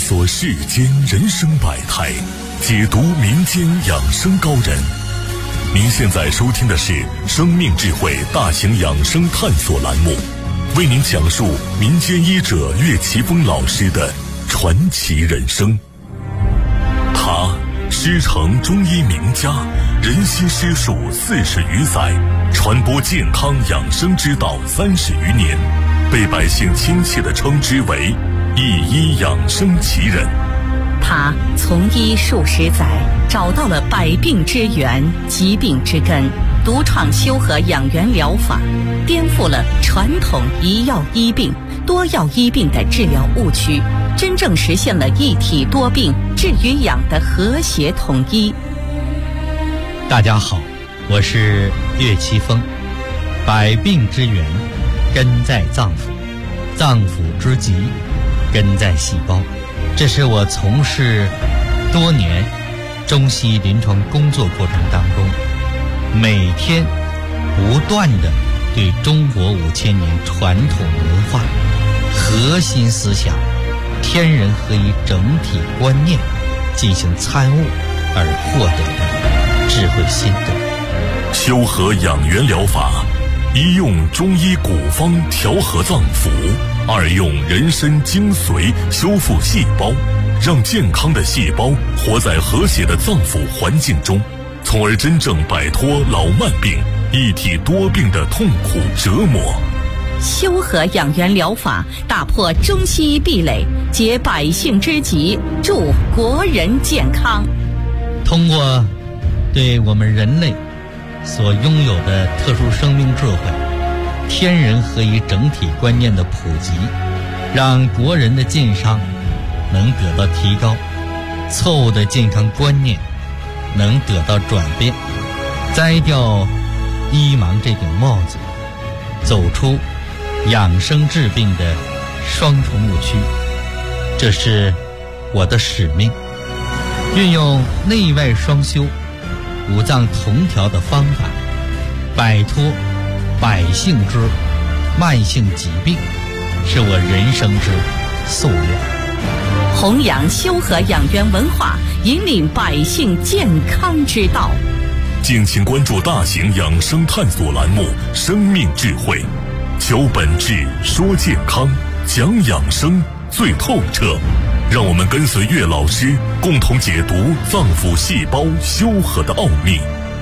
索世间人生百态，解读民间养生高人。您现在收听的是生命智慧大型养生探索栏目，为您讲述民间医者岳奇峰老师的传奇人生。他师承中医名家，人心师术40余载，传播健康养生之道30余年，被百姓亲切地称之为一医养生奇人。 他从医数十载，找到了百病之源、疾病之根，独创修和养元疗法，颠覆了传统一药医病、多药医病的治疗误区，真正实现了一体多病治与养的和谐统一。 大家好，我是岳奇峰。百病之源根在脏腑，脏腑之疾根在细胞。这是我从事多年中西医临床工作过程当中，每天不断地对中国5000年传统文化核心思想天人合一整体观念进行参悟而获得的智慧心得。 修和养元疗法，一用中医古方调和脏腑，二用人参精髓修复细胞，让健康的细胞活在和谐的脏腑环境中，从而真正摆脱老慢病、一体多病的痛苦折磨。 修和养元疗法打破中西医壁垒，解百姓之急，助国人健康。 通过对我们人类所拥有的特殊生命智慧、天人合一整体观念的普及，让国人的健康能得到提高，错误的健康观念能得到转变，摘掉医盲这顶帽子，走出养生治病的双重误区。这是我的使命，运用内外双修、五脏同调的方法，摆脱百姓之慢性疾病，是我人生之夙愿。 弘扬修和养元文化，引领百姓健康之道。 敬请关注大型养生探索栏目《生命智慧》，求本质，说健康，讲养生最透彻。让我们跟随岳老师，共同解读脏腑细胞修和的奥秘。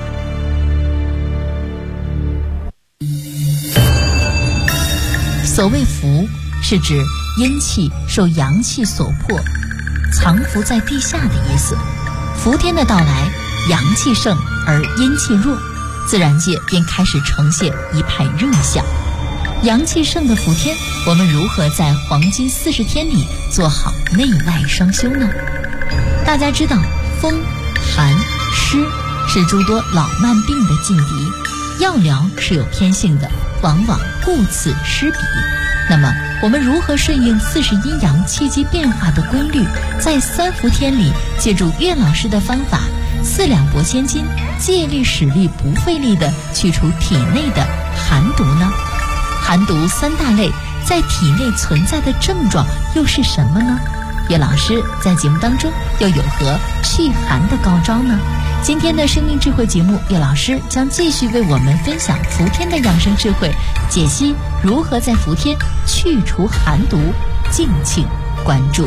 所谓伏，是指阴气受阳气所迫，藏伏在地下的意思。伏天的到来，阳气盛而阴气弱，自然界便开始呈现一派热象。阳气盛的伏天，我们如何在黄金40天里做好内外双修呢？大家知道，风、寒、湿是诸多老慢病的劲敌，药疗是有偏性的，往往顾此失彼。那么我们如何顺应40阴阳气机变化的规律，在3伏天里借助岳老师的方法，4两拨千斤，借力使力不费力地去除体内的寒毒呢？寒毒3大类在体内存在的症状又是什么呢？岳老师在节目当中又有何祛寒的高招呢？今天的生命智慧节目，岳老师将继续为我们分享伏天的养生智慧，解析如何在伏天去除寒毒，敬请关注。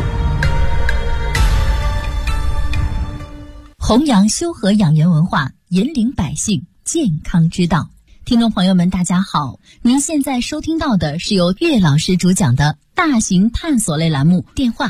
弘扬修和养元文化，引领百姓健康之道。听众朋友们大家好，您现在收听到的是由岳老师主讲的大型探索类栏目，电话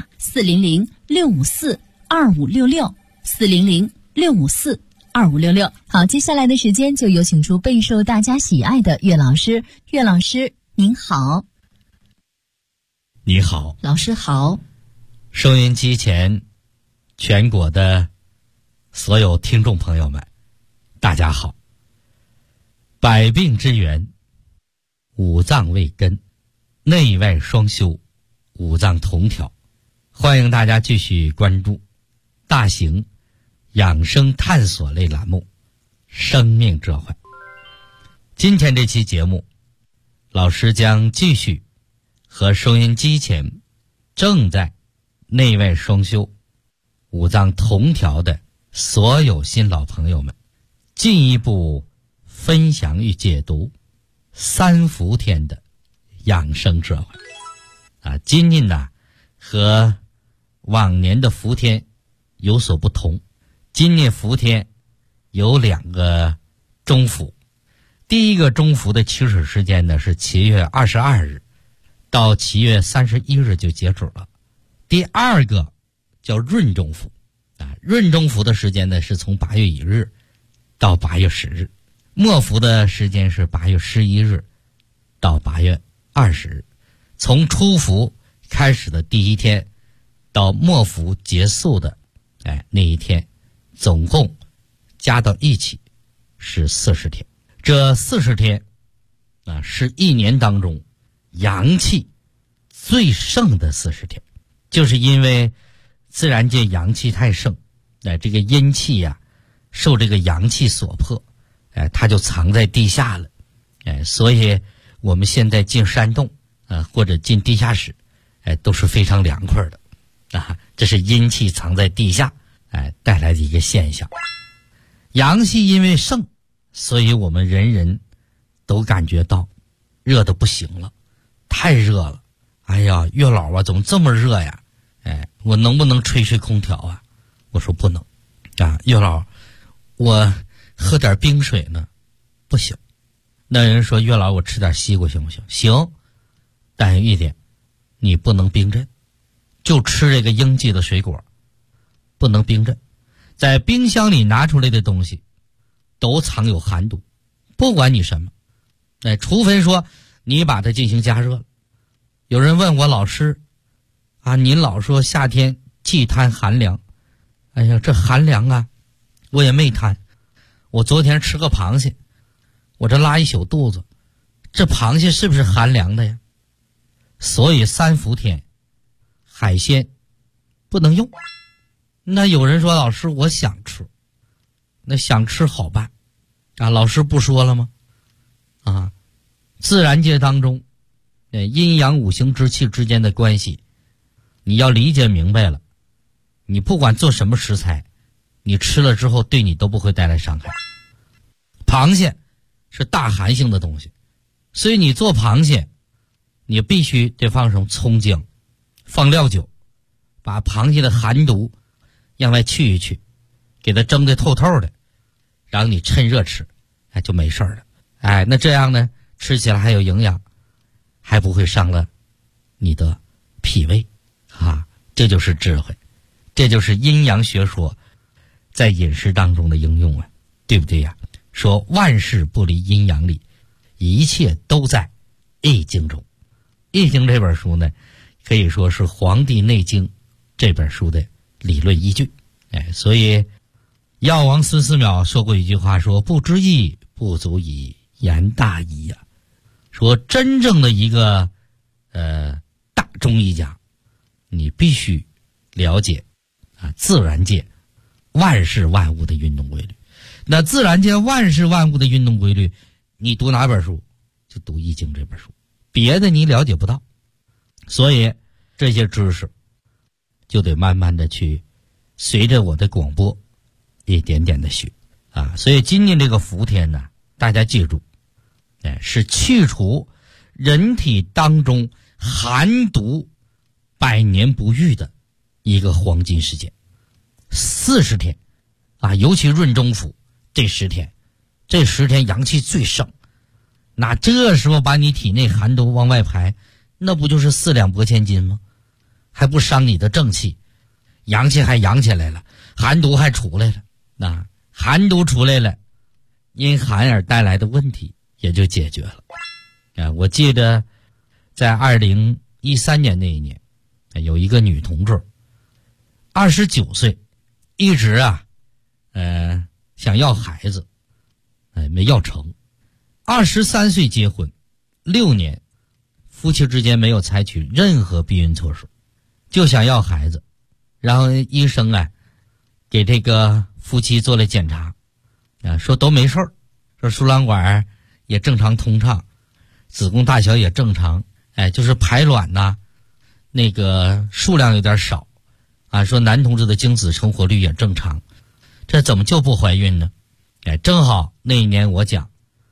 400-654-2566 400-654-2566。好，接下来的时间就有请出备受大家喜爱的岳老师。岳老师您好。 你好， 老师好。 收音机前全国的所有听众朋友们大家好。百病之源，五脏为根，内外双修，五脏同调。欢迎大家继续关注大型养生探索类栏目《生命智慧》。今天这期节目，老师将继续和收音机前正在内外双修、五脏同调的所有新老朋友们，进一步分享与解读三伏天的养生智慧。今年呢和往年的伏天有所不同，今年伏天有2个中伏。第一个中伏的起始时间呢是7月22日到7月31日就截止了。第二个叫闰中伏，闰中伏的时间呢是从8月1日到8月10日，末伏的时间是8月11日到8月20日。从初伏开始的第一天到末伏结束的那一天，总共加到一起是40天。这40天是一年当中阳气最盛的40天，就是因为自然界阳气太盛，这个阴气受这个阳气所迫，它就藏在地下了，所以我们现在进山洞或者进地下室，都是非常凉快的这是阴气藏在地下带来的一个现象。阳气因为盛，所以我们人人都感觉到热得不行了，太热了。哎呀，月老怎么这么热呀？我能不能吹空调啊？我说不能月老，我喝点冰水呢。不行。那人说，月老，我吃点西瓜行不行？行，但有一点，你不能冰镇，就吃这个应季的水果，不能冰镇。在冰箱里拿出来的东西都藏有寒毒，不管你什么，除非说你把它进行加热了。有人问我，老师您老说夏天忌贪寒凉，哎呀，这寒凉我也没贪。我昨天吃个螃蟹，我这拉一宿肚子，这螃蟹是不是寒凉的呀？所以三伏天海鲜不能用。那有人说，老师我想吃，那想吃好办老师不说了吗？自然界当中阴阳五行之气之间的关系，你要理解明白了，你不管做什么食材，你吃了之后对你都不会带来伤害。螃蟹是大寒性的东西，所以你做螃蟹你必须得放上葱姜，放料酒，把螃蟹的寒毒让外去一去，给它蒸得透透的，然后你趁热吃，就没事了。那这样呢，吃起来还有营养，还不会伤了你的脾胃这就是智慧，这就是阴阳学说在饮食当中的应用对不对呀？说万事不离阴阳里，一切都在易经中。易经这本书呢，可以说是《黄帝内经》这本书的理论依据。所以药王孙思邈说过一句话，说不知义不足以言大义说真正的一个大中医家，你必须了解自然界万事万物的运动规律。那自然界万事万物的运动规律，你读哪本书？就读易经这本书，别的你了解不到。所以这些知识就得慢慢的去随着我的广播一点点的学所以今年这个伏天呢，大家记住是去除人体当中寒毒百年不遇的一个黄金时间。40天尤其闰中伏这10天，这10天阳气最盛，那这时候把你体内寒毒往外排，那不就是4两拨千斤吗？还不伤你的正气，阳气还阳起来了，寒毒还出来了。寒毒出来了，因寒而带来的问题也就解决了。我记得在2013年那一年，有一个女同志29岁，一直想要孩子，没要成。23岁结婚，6年夫妻之间没有采取任何避孕措施，就想要孩子。然后医生给这个夫妻做了检查说都没事儿，说输卵管也正常通畅，子宫大小也正常，就是排卵那个数量有点少， 说男同志的精子成活率也正常，这怎么就不怀孕呢？正好那一年我讲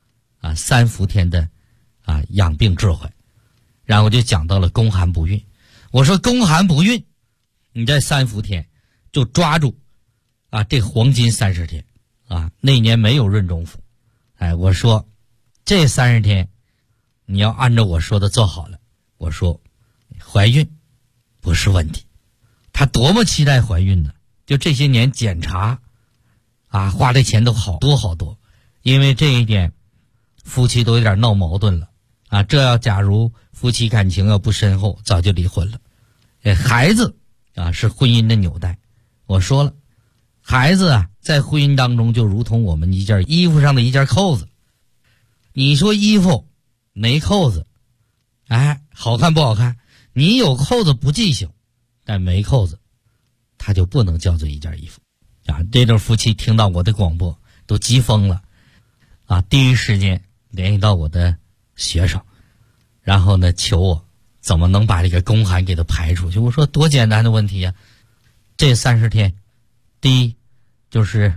3伏天的养病智慧，然后我就讲到了宫寒不孕。我说宫寒不孕，你在3伏天就抓住这黄金30天那年没有闰中伏。我说这30天你要按照我说的做好了，我说怀孕不是问题。他多么期待怀孕呢，就这些年检查花的钱都好多好多。因为这一点夫妻都有点闹矛盾了这要假如夫妻感情要不深厚，早就离婚了。孩子是婚姻的纽带。我说了，孩子在婚姻当中就如同我们一件衣服上的一件扣子。你说衣服没扣子好看不好看？你有扣子不记性，但没扣子它就不能叫做一件衣服这对夫妻听到我的广播都急疯了第一时间联系到我的学生，然后呢求我怎么能把这个宫寒给它排出去。我说多简单的问题这30天，第一就是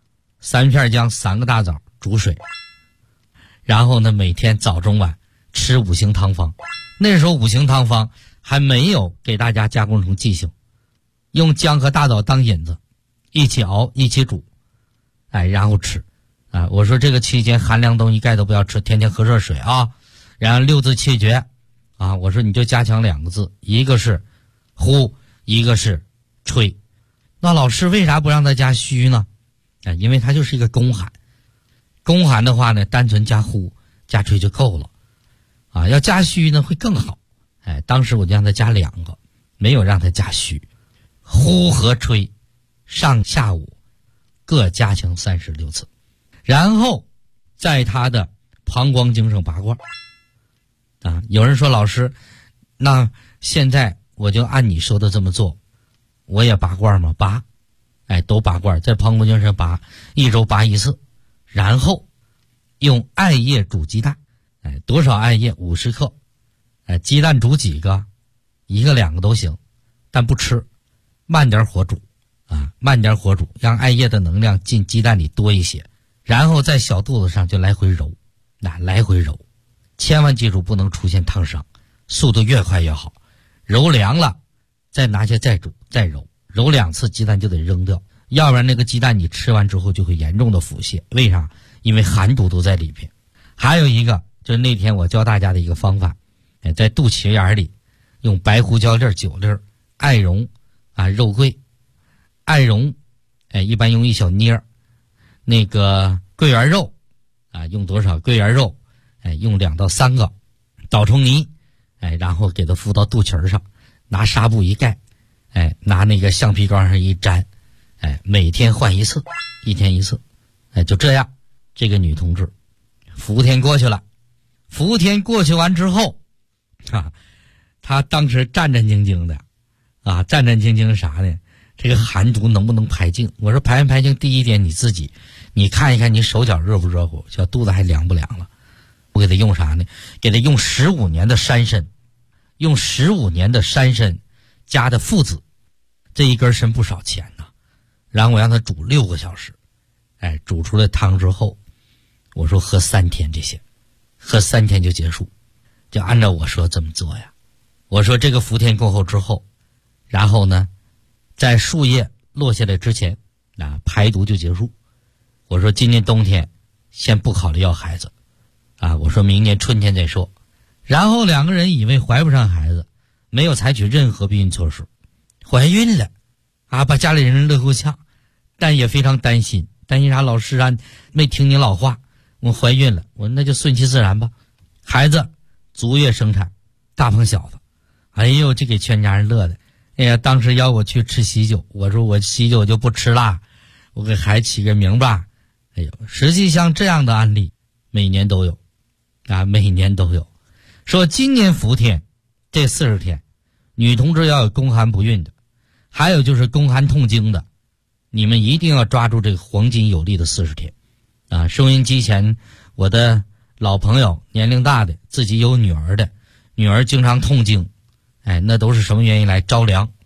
3片姜3个大枣煮水，然后呢每天早中晚吃5行汤方。那时候5行汤方还没有给大家加工成剂性，用姜和大枣当引子一起熬一起煮然后吃我说这个期间寒凉东西盖都不要吃，天天喝热水然后6字气诀我说你就加强2个字，一个是呼，一个是吹。那老师为啥不让他加虚呢？因为它就是一个宫寒。宫寒的话呢，单纯加呼加吹就够了要加虚呢会更好。当时我就让他加2个，没有让他加虚。呼和吹上下午各加强36次，然后在他的膀胱经上拔罐有人说老师，那现在我就按你说的这么做，我也拔罐吗？拔都拔罐，在膀胱经上拔，1周拔1次，然后用艾叶煮鸡蛋多少艾叶？50克鸡蛋煮几个？1个2个都行，但不吃，慢点火煮慢点火煮，让艾叶的能量进鸡蛋里多一些，然后在小肚子上就来回揉来回揉，千万记住不能出现烫伤，速度越快越好。揉凉了再拿下再煮再揉2次，鸡蛋就得扔掉，要不然那个鸡蛋你吃完之后就会严重的腹泻。为啥？因为寒毒都在里边。还有一个就是那天我教大家的一个方法，在肚脐眼里用白胡椒粒9粒，艾绒肉桂，艾绒一般用1小捏，那个桂圆肉用多少？桂圆肉用2到3个，捣成泥然后给它敷到肚脐上，拿纱布一盖拿那个橡皮膏上一粘每天换1次，1天1次就这样。这个女同志伏天过去了，伏天过去完之后她当时战战兢兢的战战兢兢啥呢？这个寒毒能不能排净？我说排没排净，第一点你看一看你手脚热不热乎，小肚子还凉不凉了。我给他用啥呢？给他用15年的山参，用15年的山参加的附子，这一根参不少钱呐。然后我让他煮6个小时，煮出来汤之后，我说喝3天，这些喝3天就结束，就按照我说这么做呀。我说这个伏天过后之后，然后呢在树叶落下来之前排毒就结束。我说今年冬天先不考虑要孩子我说明年春天再说。然后2个人以为怀不上孩子，没有采取任何避孕措施，怀孕了把家里人乐够呛，但也非常担心啥？老师没听你老话，我怀孕了。我说那就顺其自然吧，孩子足月生产，大胖小子。哎呦，这给全家人乐的。哎呀，当时要我去吃喜酒，我说我喜酒就不吃啦，我给孩子起个名吧。哎呦，实际像这样的案例每年都有每年都有。说今年伏天这40天，女同志要有宫寒不孕的，还有就是宫寒痛经的，你们一定要抓住这个黄金有利的40天收音机前我的老朋友，年龄大的，自己有女儿的，女儿经常痛经那都是什么原因来？着凉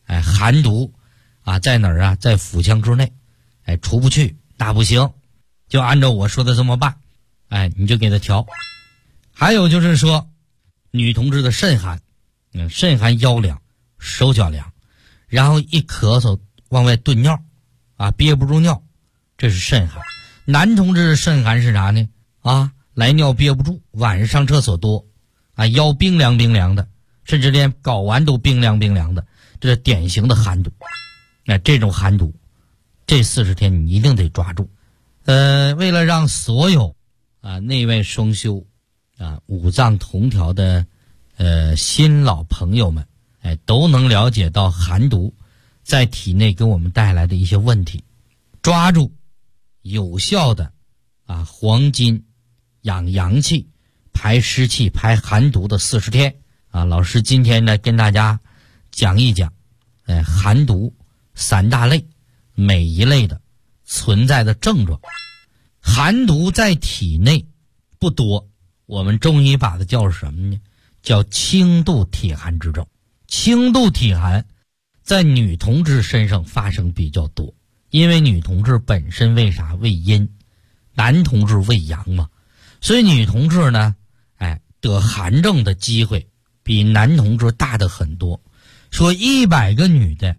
寒毒在哪儿啊？在腹腔之内，出不去，那不行，就按照我说的这么办，你就给他调。还有就是说，女同志的肾寒，肾寒腰凉，手脚凉，然后一咳嗽往外顿尿，憋不住尿，这是肾寒。男同志的肾寒是啥呢？来尿憋不住，晚上上厕所多，腰冰凉冰凉的，甚至连睾丸都冰凉冰凉的，这是典型的寒毒。这种寒毒，这40天你一定得抓住。为了让所有内外双修五脏同调的新老朋友们都能了解到寒毒在体内给我们带来的一些问题，抓住有效的黄金养阳气、排湿气、排寒毒的40天老师今天呢跟大家讲一讲寒毒3大类每一类的存在的症状。寒毒在体内不多，我们中医把它叫什么呢？叫轻度体寒之症。轻度体寒在女同志身上发生比较多，因为女同志本身为啥？为阴，男同志为阳嘛，所以女同志呢得寒症的机会比男同志大的很多。说100个女的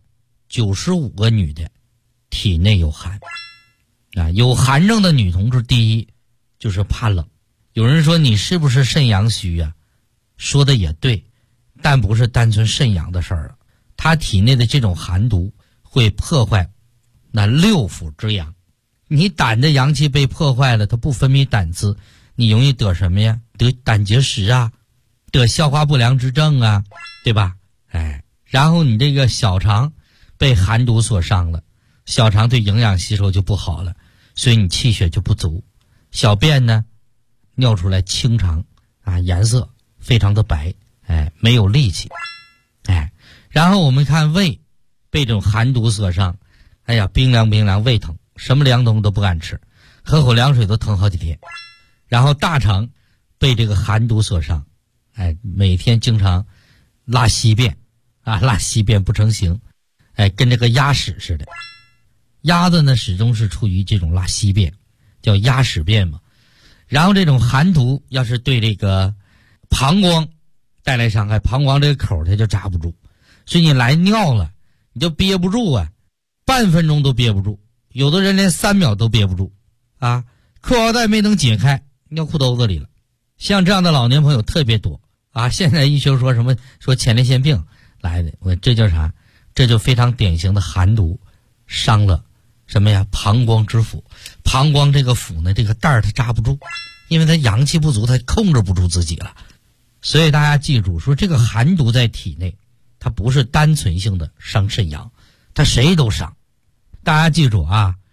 95个女的体内有寒有寒症的女同志，第一就是怕冷。有人说你是不是肾阳虚说的也对，但不是单纯肾阳的事儿了。他体内的这种寒毒会破坏那6腑之阳，你胆的阳气被破坏了，它不分泌胆汁，你容易得什么呀？得胆结石得消化不良之症对吧？然后你这个小肠被寒毒所伤了，小肠对营养吸收就不好了，所以你气血就不足，小便呢尿出来清长颜色非常的白，没有力气，然后我们看胃被这种寒毒所伤，冰凉冰凉，胃疼，什么凉东西都不敢吃，喝口凉水都疼好几天。然后大肠被这个寒毒所伤，每天经常拉稀便拉稀便不成形，跟这个鸭屎似的。鸭子呢始终是处于这种拉稀便，叫鸭屎便嘛。然后这种寒毒要是对这个膀胱带来伤害，膀胱这个口它就扎不住，所以你来尿了你就憋不住半分钟都憋不住，有的人连3秒都憋不住裤腰带没能解开，尿裤兜子里了。像这样的老年朋友特别多现在医学说什么说前列腺病来的，这叫啥？这就非常典型的寒毒伤了什么呀？膀胱之腑。膀胱这个腑呢，这个袋儿它扎不住，因为它阳气不足，它控制不住自己了。所以大家记住，说这个寒毒在体内，它不是单纯性的伤肾阳，它谁都伤。大家记住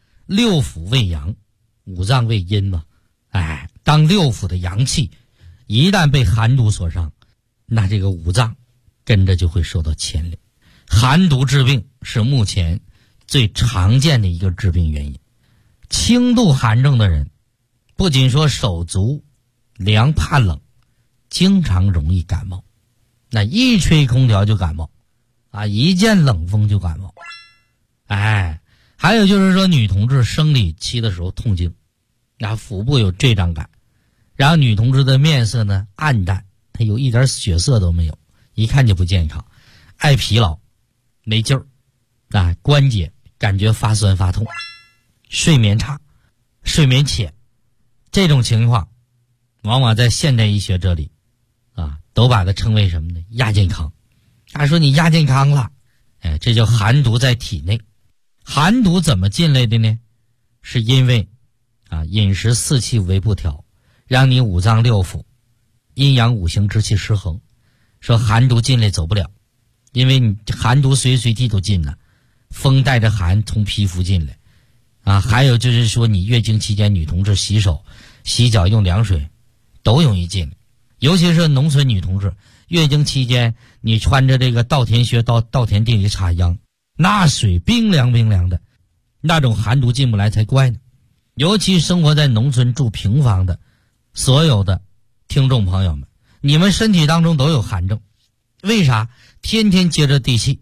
6腑为阳，5脏为阴嘛。当6腑的阳气一旦被寒毒所伤，那这个5脏跟着就会受到牵连。寒毒治病是目前最常见的一个致病原因。轻度寒症的人不仅说手足凉怕冷，经常容易感冒，那一吹空调就感冒一见冷风就感冒。还有就是说女同志生理期的时候痛经，腹部有坠胀感，然后女同志的面色呢暗淡，她有一点血色都没有，一看就不健康，爱疲劳，没劲儿关节感觉发酸发痛，睡眠差，睡眠浅，这种情况往往在现代医学这里都把它称为什么呢？亚健康。说你亚健康了，这叫寒毒在体内。寒毒怎么进来的呢？是因为饮食4气为不调，让你5脏6腑阴阳5行之气失衡，说寒毒进来走不了，因为你寒毒随时随地都进了，风带着寒从皮肤进来还有就是说你月经期间女同志洗手洗脚用凉水都容易进来，尤其是农村女同志月经期间你穿着这个稻田靴到稻田地里插秧，那水冰凉冰凉的，那种寒毒进不来才怪呢。尤其生活在农村住平房的所有的听众朋友们，你们身体当中都有寒症，为啥？天天接着地气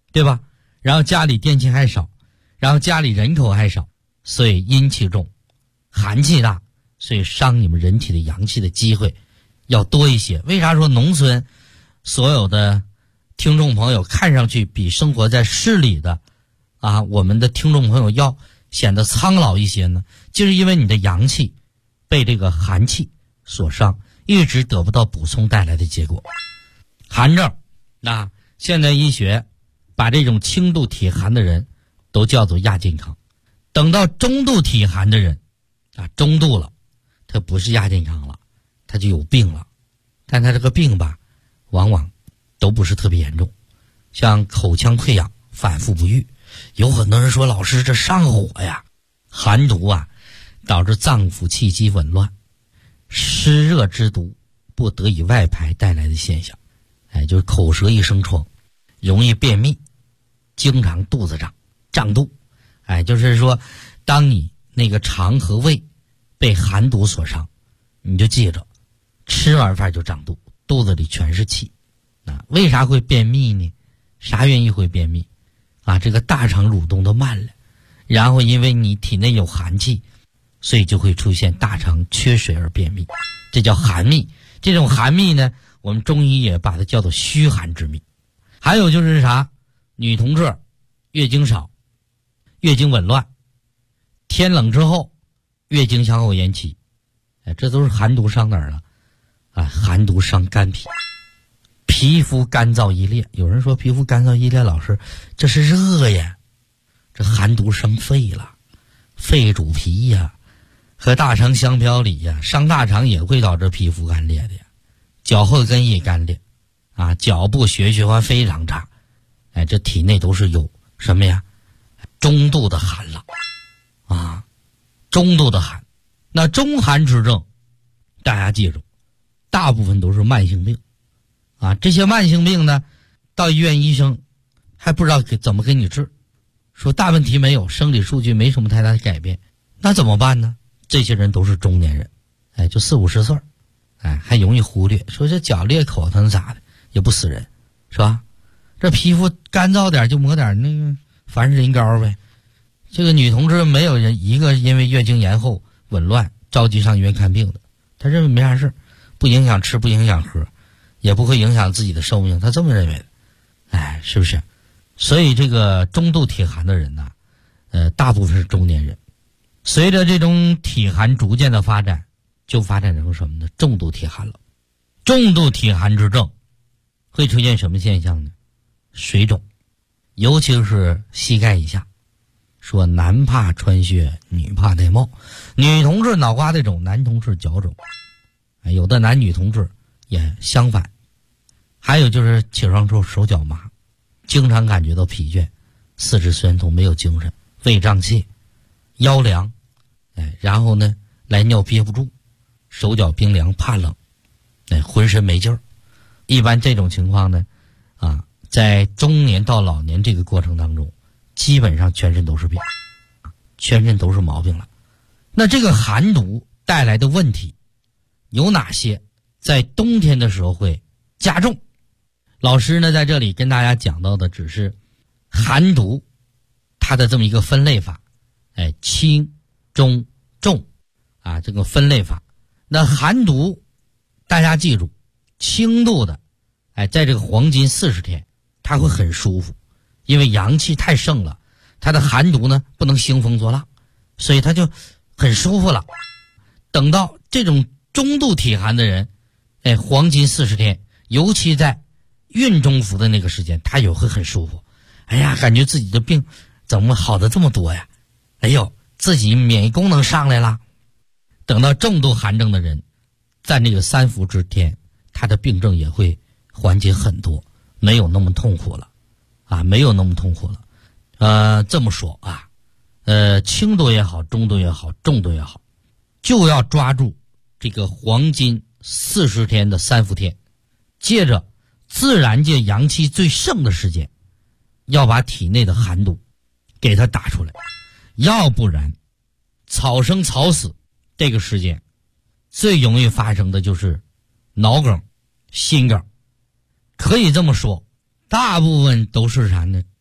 对吧？然后家里电器还少，然后家里人口还少，所以阴气重，寒气大，所以伤你们人体的阳气的机会要多一些。为啥说农村所有的听众朋友看上去比生活在市里的我们的听众朋友要显得苍老一些呢？就是因为你的阳气被这个寒气所伤，一直得不到补充带来的结果。寒症，现代医学把这种轻度体寒的人都叫做亚健康。等到中度体寒的人中度了，他不是亚健康了，他就有病了。但他这个病吧，往往都不是特别严重，像口腔溃疡反复不愈。有很多人说，老师这上火呀，寒毒导致脏腑气机紊乱，湿热之毒不得以外排带来的现象。就是口舌一生疮，容易便秘，经常肚子胀肚。就是说当你那个肠和胃被寒毒所伤，你就记着，吃完饭就胀肚，肚子里全是气。为啥会便秘呢？啥原因会便秘？这个大肠蠕动都慢了，然后因为你体内有寒气，所以就会出现大肠缺水而便秘，这叫寒秘。这种寒秘呢，我们中医也把它叫做虚寒之秘。还有就是啥，女同志月经少，月经紊乱，天冷之后月经向后延期，这都是寒毒伤哪儿了？寒毒伤肝脾，皮肤干燥易裂。有人说皮肤干燥易裂，老师这是热呀，这寒毒伤肺了，肺主皮呀，和大肠相表里呀，伤大肠也会导致皮肤干裂的呀。脚后跟也干裂脚部血液循环非常差，这体内都是有什么呀？中度的寒了中度的寒。那中寒之症，大家记住，大部分都是慢性病这些慢性病呢，到医院医生还不知道怎么给你治，说大问题没有，生理数据没什么太大的改变，那怎么办呢？这些人都是中年人，就40-50岁，还容易忽略，说这脚裂口它能咋的，也不死人，是吧？这皮肤干燥点就抹点那个凡士林膏呗。这个女同志没有人一个因为月经延后紊乱着急上医院看病的，她认为没啥事，不影响吃，不影响喝，也不会影响自己的寿命，她这么认为的，是不是？所以这个中度体寒的人呢，大部分是中年人。随着这种体寒逐渐的发展，就发展成什么呢？重度体寒了。重度体寒之症会出现什么现象呢？水肿，尤其是膝盖以下。说男怕穿靴，女怕戴帽。女同志脑瓜子肿，男同志脚肿，有的男女同志也相反。还有就是起床之后手脚麻，经常感觉到疲倦，四肢酸痛，没有精神，胃胀气，腰凉，然后呢来尿憋不住，手脚冰凉，怕冷，浑身没劲儿。一般这种情况呢在中年到老年这个过程当中，基本上全身都是病，全身都是毛病了。那这个寒毒带来的问题有哪些？在冬天的时候会加重。老师呢在这里跟大家讲到的只是寒毒它的这么一个分类法，轻中重这个分类法。那寒毒大家记住，轻度的在这个黄金40天它会很舒服，因为阳气太盛了，它的寒毒呢不能兴风作浪，所以它就很舒服了。等到这种中度体寒的人，黄金40天，尤其在孕中服的那个时间，他也会很舒服。感觉自己的病怎么好的这么多呀？自己免疫功能上来了。等到重度寒症的人，在那个3伏之天，他的病症也会缓解很多，没有那么痛苦了没有那么痛苦了。这么说轻度也好，中度也好，重度也好，就要抓住这个黄金40天的3伏天，借着自然界阳气最盛的时间，要把体内的寒毒给它打出来。要不然草生草死，这个时间最容易发生的就是脑梗、心梗。可以这么说，大部分都是啥呢？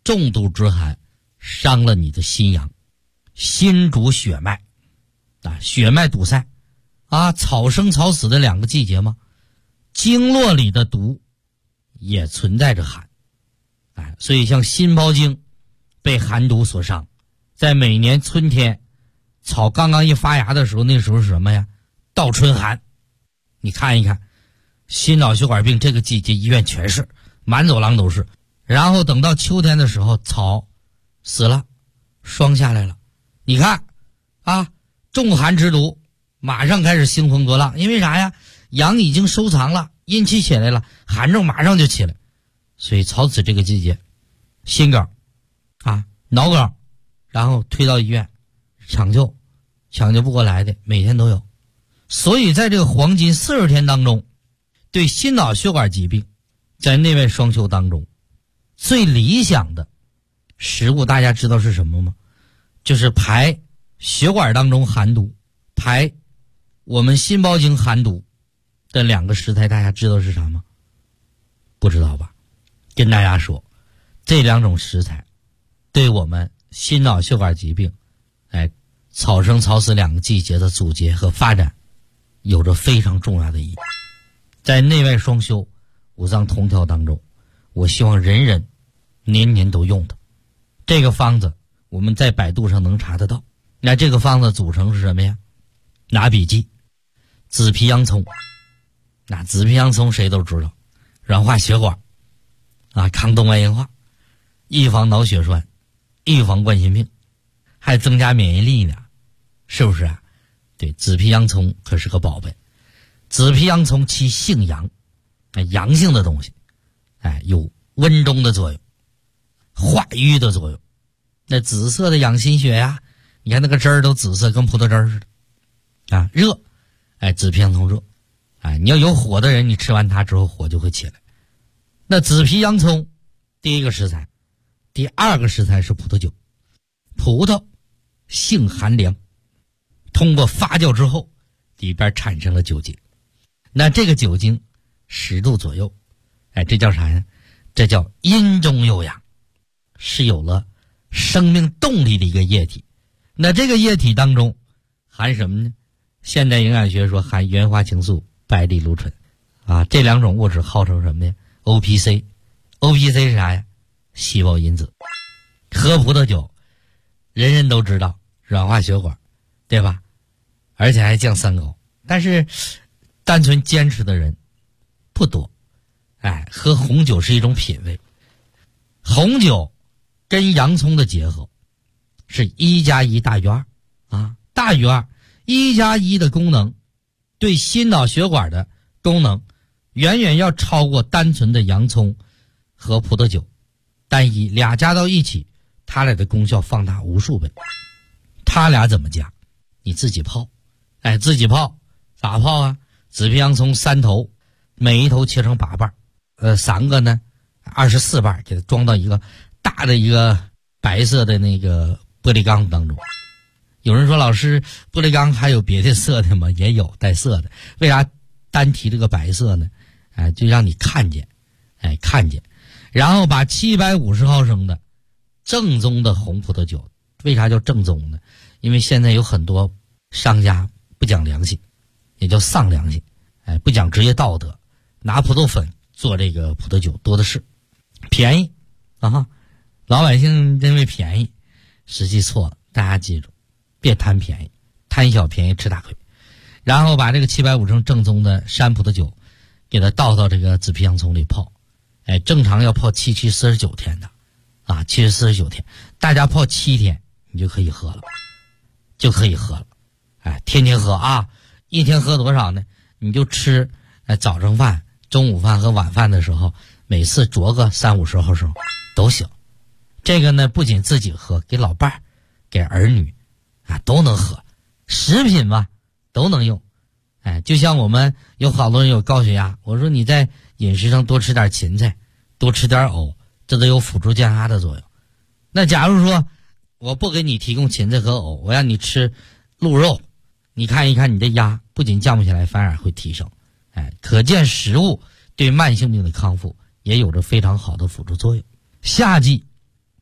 重度之寒伤了你的心阳，心主血脉啊，血脉堵塞啊，草生草死的2个季节吗？经络里的毒也存在着寒，所以像心包经被寒毒所伤，在每年春天草刚刚一发芽的时候，那时候是什么呀？倒春寒。你看一看心脑血管病这个季节医院全是，满走廊都是。然后等到秋天的时候，草死了，霜下来了，你看啊，重寒之毒马上开始兴风作浪。因为啥呀？阳已经收藏了，阴气起来了，寒症马上就起来。所以草死这个季节，心梗啊、脑梗，然后推到医院抢救不过来的每天都有。所以在这个黄金40天当中，对心脑血管疾病在内外双修当中最理想的食物，大家知道是什么吗？就是排血管当中寒毒，排我们心包经寒毒的2个食材，大家知道是啥吗？不知道吧？跟大家说，这2种食材对我们心脑血管疾病草生草死2个季节的阻截和发展有着非常重要的意义。在内外双修五脏同调当中，我希望人人年年都用的这个方子，我们在百度上能查得到。那这个方子组成是什么呀？拿笔记，紫皮洋葱。那紫皮洋葱谁都知道，软化血管啊，抗动脉硬化，预防脑血栓，预防冠心病，还增加免疫力呢，是不是啊？对，紫皮洋葱可是个宝贝。紫皮洋葱其性阳，阳性的东西，有温中的作用，化瘀的作用。那紫色的养心血呀，你看那个汁儿都紫色，跟葡萄汁儿似的啊，热，紫皮洋葱热，你要有火的人，你吃完它之后火就会起来。那紫皮洋葱第一个食材，第2个食材是葡萄酒。葡萄性寒凉，通过发酵之后里边产生了酒精，那这个酒精10度左右，这叫啥呀？这叫阴中有阳，是有了生命动力的一个液体。那这个液体当中含什么呢？现代营养学说含原花青素、白藜芦醇啊，这2种物质号称什么呢？ OPC 是啥呀？细胞因子。喝葡萄酒人人都知道软化血管，对吧？而且还降三高，但是单纯坚持的人不多。喝红酒是一种品味。红酒跟洋葱的结合是1+1大于2啊，大于2。1+1的功能对心脑血管的功能远远要超过单纯的洋葱和葡萄酒，单一俩加到一起，它俩的功效放大无数倍。它俩怎么加？你自己泡，自己泡，咋泡啊？紫皮洋葱3头，每一头切成8瓣，3个呢24瓣，给它装到一个大的一个白色的那个玻璃缸当中。有人说老师，玻璃缸还有别的色的吗？也有带色的。为啥单提这个白色呢？就让你看见，看见。然后把750毫升的正宗的红葡萄酒，为啥叫正宗呢？因为现在有很多商家不讲良心，也叫丧良心，不讲职业道德，拿葡萄粉做这个葡萄酒多的是，便宜啊！老百姓认为便宜，实际错了。大家记住，别贪便宜，贪小便宜吃大亏。然后把这个750升正宗的山葡萄酒给它倒到这个紫皮洋葱里泡，正常要泡7期49天的啊，7至49天，大家泡7天你就可以喝了，天天喝啊。一天喝多少呢？你就吃早上饭、中午饭和晚饭的时候，每次酌个30-50毫升都行。这个呢，不仅自己喝，给老伴儿、给儿女都能喝，食品嘛都能用。就像我们有好多人有高血压，我说你在饮食上多吃点芹菜，多吃点藕，这都有辅助降压的作用。那假如说我不给你提供芹菜和藕，我让你吃鹿肉，你看一看你的压不仅降不下来，反而会提升。可见食物对慢性病的康复也有着非常好的辅助作用。夏季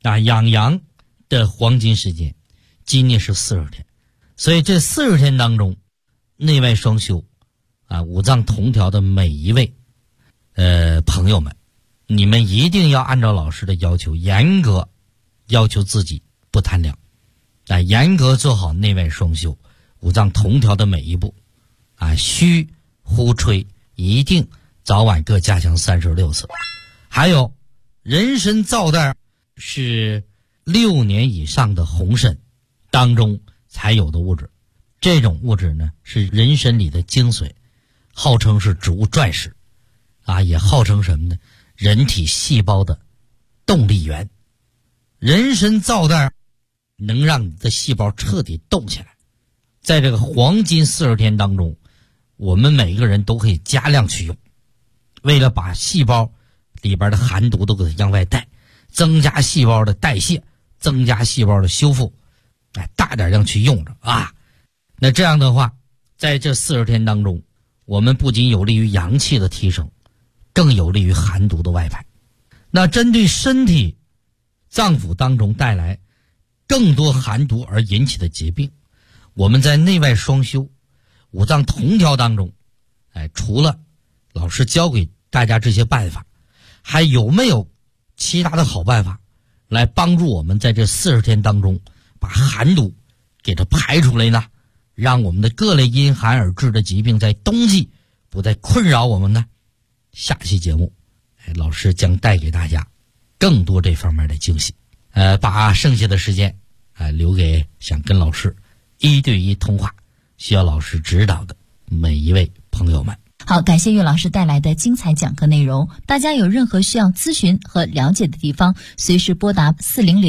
养阳的黄金时间，今年是40天，所以这40天当中，内外双修五脏同调的每一位朋友们，你们一定要按照老师的要求，严格要求自己不贪凉，严格做好内外双修、五脏同调的每一步虚呼吹一定早晚各加强36次。还有人参皂袋是6年以上的红参当中才有的物质，这种物质呢是人参里的精髓，号称是植物钻石也号称什么呢？人体细胞的动力源。人参皂袋能让你的细胞彻底动起来。在这个黄金40天当中，我们每个人都可以加量去用，为了把细胞里边的寒毒都给它向外带，增加细胞的代谢，增加细胞的修复，大点量去用着那这样的话，在这40天当中，我们不仅有利于阳气的提升，更有利于寒毒的外排。那针对身体脏腑当中带来更多寒毒而引起的疾病，我们在内外双修、五脏同调当中，除了老师教给大家这些办法，还有没有其他的好办法来帮助我们在这40天当中把寒毒给它排出来呢？让我们的各类因寒而致的疾病在冬季不再困扰我们呢？下期节目老师将带给大家更多这方面的惊喜。把剩下的时间留给想跟老师1对1通话需要老师指导的每一位朋友们。 好，感谢岳老师带来的精彩讲课内容。大家有任何需要咨询和了解的地方，随时拨打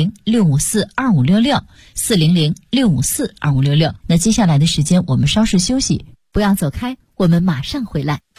400-654-2566 400-654-2566。那接下来的时间我们稍事休息，不要走开，我们马上回来。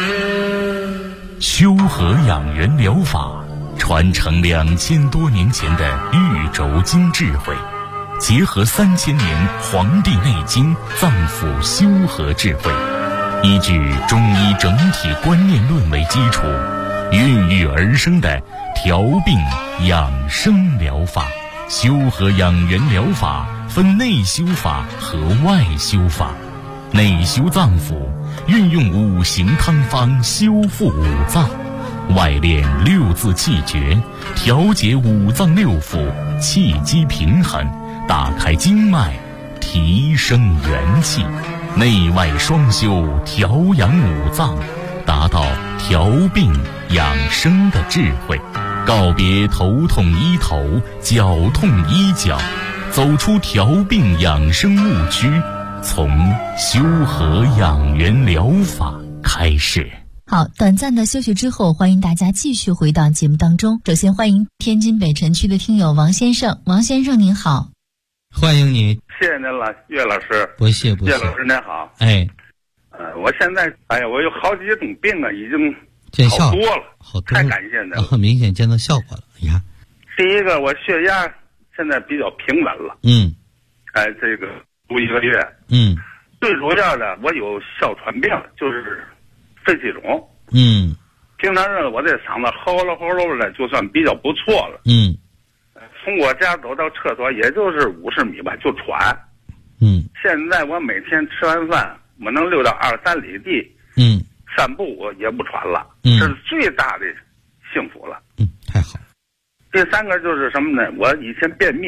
修和养元疗法传承2000多年前的玉轴经智慧，结合3000年《黄帝内经》脏腑修和智慧，依据中医整体观念论为基础，孕育而生的调病养生疗法。修和养元疗法分内修法和外修法。内修脏腑，运用5行汤方修复五脏；外练6字气诀，调节五脏六腑，气机平衡，打开经脉，提升元气。内外双修，调养五脏，达到调病养生的智慧。告别头痛医头，脚痛医脚，走出调病养生误区，从修和养元疗法开始。 好，短暂的休息之后，欢迎大家继续回到节目当中。首先欢迎天津北辰区的听友王先生。王先生您好。 欢迎你。 谢谢您了，岳老师。 不谢。岳老师您好。我现在我有好几种病已经好多了，太感谢您了， 明显见到效果了呀。 第一个，我血压现在比较平稳了。这个读1个月。最主要的，我有哮喘病，就是肺气肿。平常日子我这嗓子吼噜吼噜的，就算比较不错了。从我家走到厕所也就是50米吧，就喘。现在我每天吃完饭，我能溜到2-3里地。散步我也不喘了。这是最大的幸福了。 太好了。 第三个就是什么呢？我以前便秘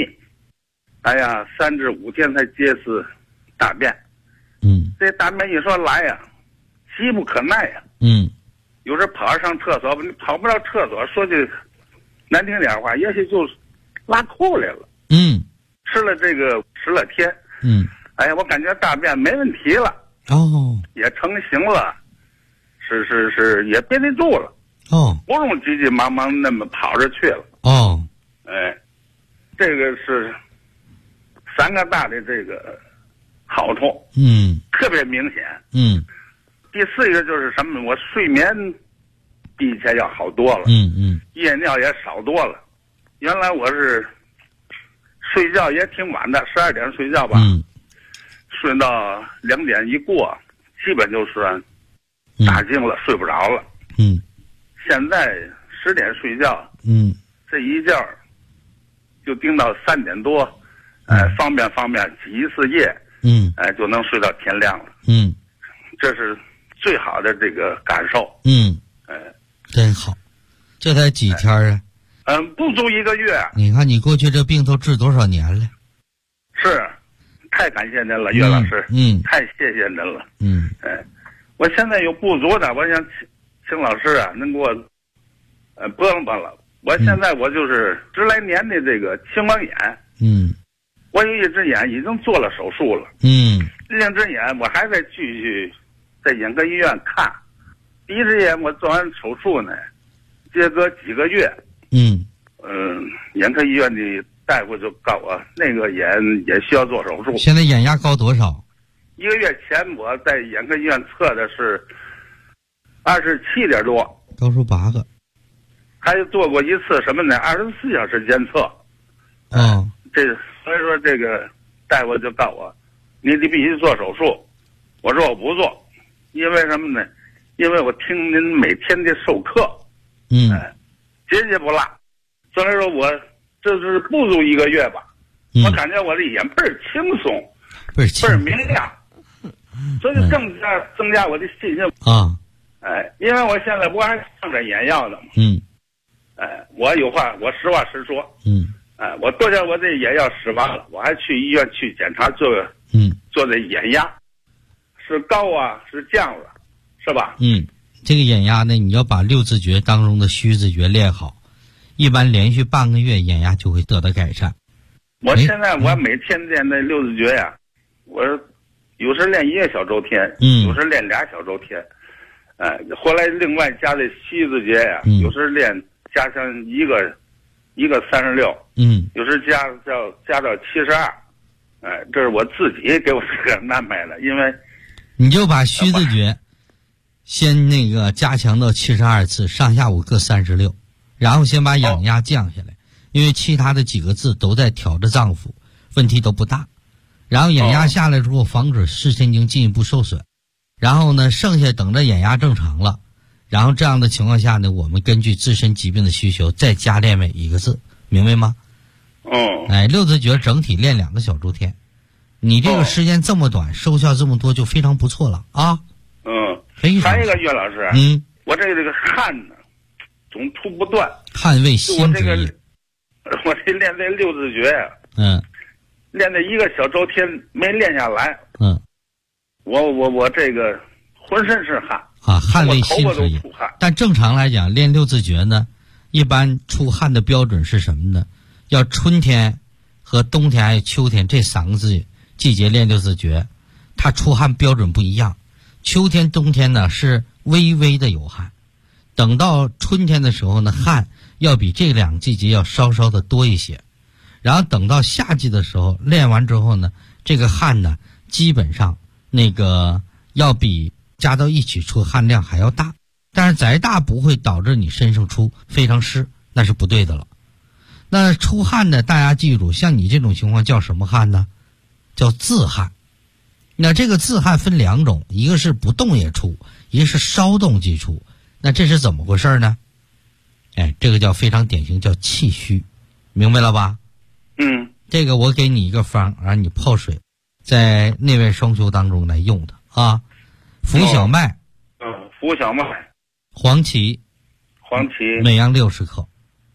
，3至5天才接次大便。这大便一说来呀，急不可耐呀。有时跑上厕所，你跑不到厕所，说句难听点话，也许就拉裤来了。吃了这个10来天。我感觉大便没问题了。也成型了，是也憋得住了。不用急急忙忙那么跑着去了。这个是3个大的这个好处。特别明显。第4个就是什么？我睡眠比以前要好多了。夜尿也少多了。原来我是睡觉也挺晚的，12点睡觉吧。睡到2点一过，基本就算打惊了，睡不着了。现在10点睡觉。这一觉就盯到3点多，方便挤一次夜，就能睡到天亮了。这是最好的这个感受。 真好。这才几天啊？ 不足1个月。 你看你过去这病都治多少年了？ 是，太感谢您了，岳老师。太谢谢您了。我现在有不足的，我想请老师啊，能给我拨了。我现在我就是10来年的这个青光眼。我有一只眼已经做了手术了。另一只眼我还在继续在眼科医院看。第一只眼我做完手术呢，接隔几个月，眼科医院的大夫就告我那个眼也需要做手术。 现在眼压高多少 ？1个月前我在眼科医院测的是27点多， 高出8个。 还做过一次什么呢？24小时监测。所以说这个大夫就告我，你得必须做手术。我说我不做，因为什么呢？因为我听您每天的授课，节不落。所以说我这是不足1个月吧，我感觉我的眼倍儿轻松，倍儿明亮，所以就更加增加我的信心啊。 因为我现在不还上着眼药呢吗？我有话我实话实说。我多少我这眼药使完了，我还去医院去检查做这眼压是高啊是降了，是吧？ 这个眼压呢，你要把6字诀当中的虚字诀练好，一般连续半个月眼压就会得到改善。 我现在我每天练那6字诀呀，我有时练1个小周天，有时练2小周天，后来另外加这7字诀呀，有时练加上一个36，有时加到72，这是我自己给我这个安排的，因为你就把虚字诀先那个加强到72次，上下午各36，然后先把眼压降下来，因为其他的几个字都在调着脏腑，问题都不大。然后眼压下来之后，防止视神经进一步受损。然后呢，剩下等着眼压正常了，然后这样的情况下呢，我们根据自身疾病的需求再加练每一个字，明白吗？6字诀整体练2个小周天，你这个时间这么短，收效这么多就非常不错了啊。 还一个岳老师，我这个汗呢总出不断， 汗为心之意。 我这练这6字诀呀，练这1个小周天没练下来，我这个浑身是汗啊，汗为心之意。但正常来讲，练6字诀呢，一般出汗的标准是什么呢？要春天和冬天还有秋天这3个季节练6字诀，它出汗标准不一样。秋天冬天呢是微微的有汗，等到春天的时候呢，汗要比这2个季节要稍稍的多一些，然后等到夏季的时候练完之后呢，这个汗呢基本上那个要比加到一起出汗量还要大，但是再大不会导致你身上出非常湿，那是不对的了。那出汗呢，大家记住，像你这种情况叫什么汗呢？叫自汗。那这个自汗分2种，一个是不动也出，一个是稍动即出。那这是怎么回事呢？这个叫非常典型，叫气虚，明白了吧？这个我给你一个方，让你泡水，在内外双修当中来用的啊。浮小麦， 浮小麦， 黄芪，每样60克，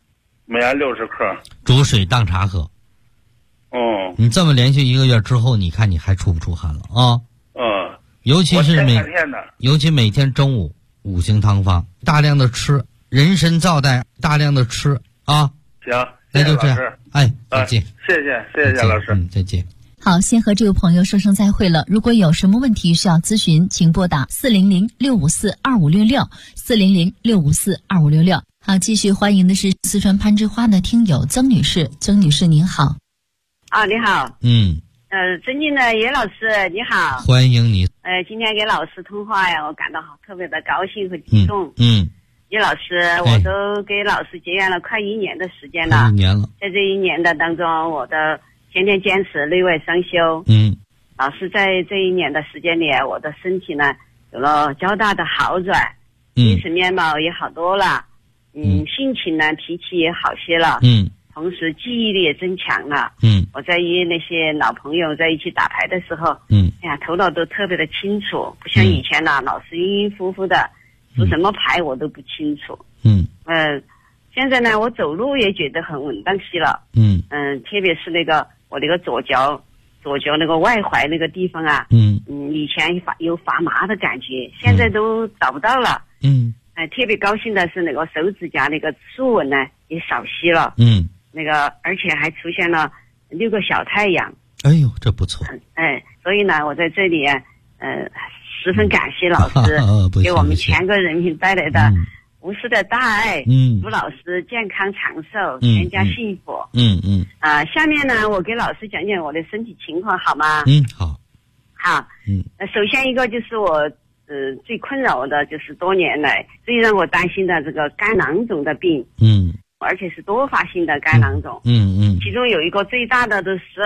煮水当茶喝。你这么连续1个月之后，你看你还出不出汗了啊？尤其每天中午5行汤方，大量的吃，人参皂苷大量的吃啊。 行， 那就这样。再见。 谢谢老师。 再见。 好，先和这位朋友说声再会了。如果有什么问题需要咨询，请拨打400-654-2566 400-654-2566。好，继续欢迎的是四川攀枝花的听友曾女士。曾女士您好。 你好。尊敬的叶老师你好。 欢迎你。 今天跟老师通话呀，我感到特别的高兴和激动。叶老师，我都给老师结缘了快1年的时间了。 1年了。 在这1年的当中，我的天天坚持内外双修。老师在这1年的时间里，我的身体呢有了较大的好转，精神面貌也好多了。心情呢脾气也好些了。 同时记忆力也增强了。我在与那些老朋友在一起打牌的时候，哎呀，头脑都特别的清楚，不像以前呢，老是晕晕乎乎的，出什么牌我都不清楚。现在呢，我走路也觉得很稳当些了。特别是那个我那个左脚那个外踝那个地方啊，以前有发麻的感觉，现在都找不到了。特别高兴的是那个手指甲那个竖纹呢也少些了。那个而且还出现了6个小太阳。 哎呦，这不错。 所以呢，我在这里十分感谢老师给我们全国人民带来的无私的大爱。祝老师健康长寿，全家幸福。下面呢，我给老师讲讲我的身体情况好吗？ 好。 首先一个就是我最困扰的就是多年来最让我担心的这个肝囊肿的病。而且是多发性的肝囊肿。其中有一个最大的都